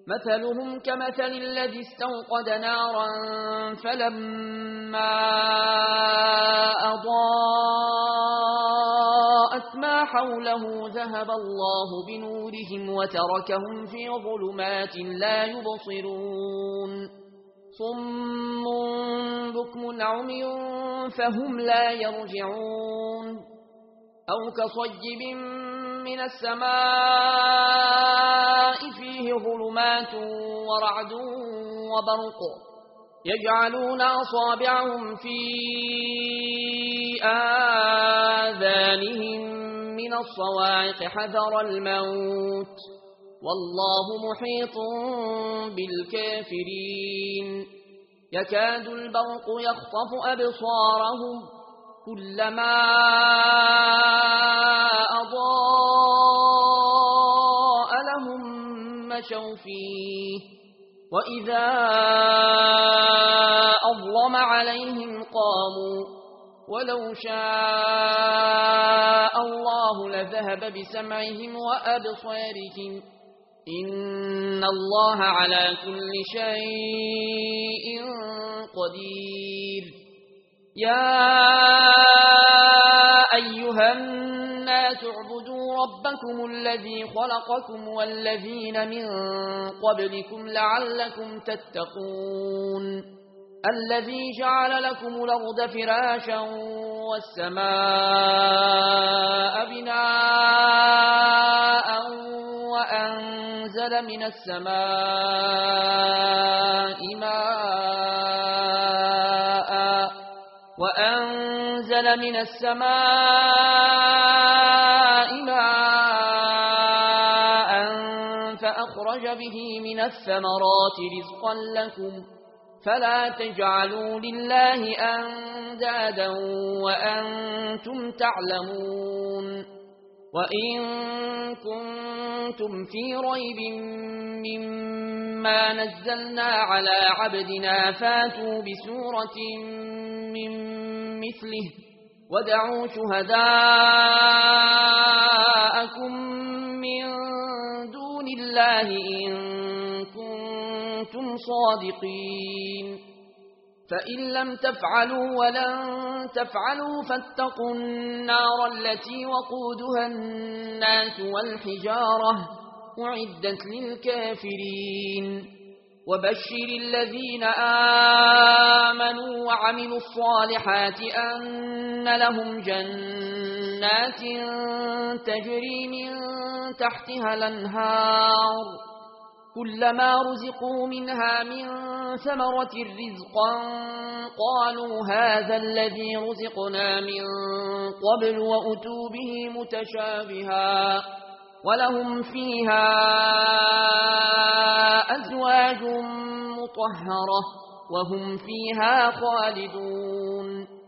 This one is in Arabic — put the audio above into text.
مثلهم كمثل الذي استوقد نارا فلما أضاءت ما حوله ذهب الله بنورهم وتركهم في ظلمات لا يبصرون صم بكم عمي فهم لا يرجعون أو كصيب من السماء فيه ظلمات ورعد وبرق يجعلون أصابعهم في آذانهم من الصواعق حذر الموت والله محيط بالكافرين يكاد البرق يخطف أبصارهم كلما أضاء لهم مشوا فيه وإذا أظلم عليهم قاموا ولو شاء الله لذهب بسمعهم وأبصارهم إن الله على كل شيء قدير يا أيها الناس اعبدوا ربكم الذي خلقكم والذين من قبلكم لعلكم تتقون الذي جعل لكم الأرض فراشا والسماء بناء وأنزل من السماء ماء فأخرج به من الثمرات رزقا لكم فلا تجعلوا لله أندادا وأنتم تعلمون وإن كنتم في ريب مما نزلنا على عبدنا فاتوا بسورة من مثله ودعوا شهداءكم من دون الله إن كنتم صادقين فإن لم تفعلوا ولن تفعلوا فاتقوا النار التي وقودها الناس والحجارة أعدت للكافرين وبشر الذين آمنوا وعملوا الصالحات أن لهم جنات تجري من تحتها الأنهار كلما رزقوا منها من ثمرة رزقا قالوا هذا الذي رزقنا من قبل وأتوا به متشابها ولهم فيها أزواج مطهرة وهم فيها خالدون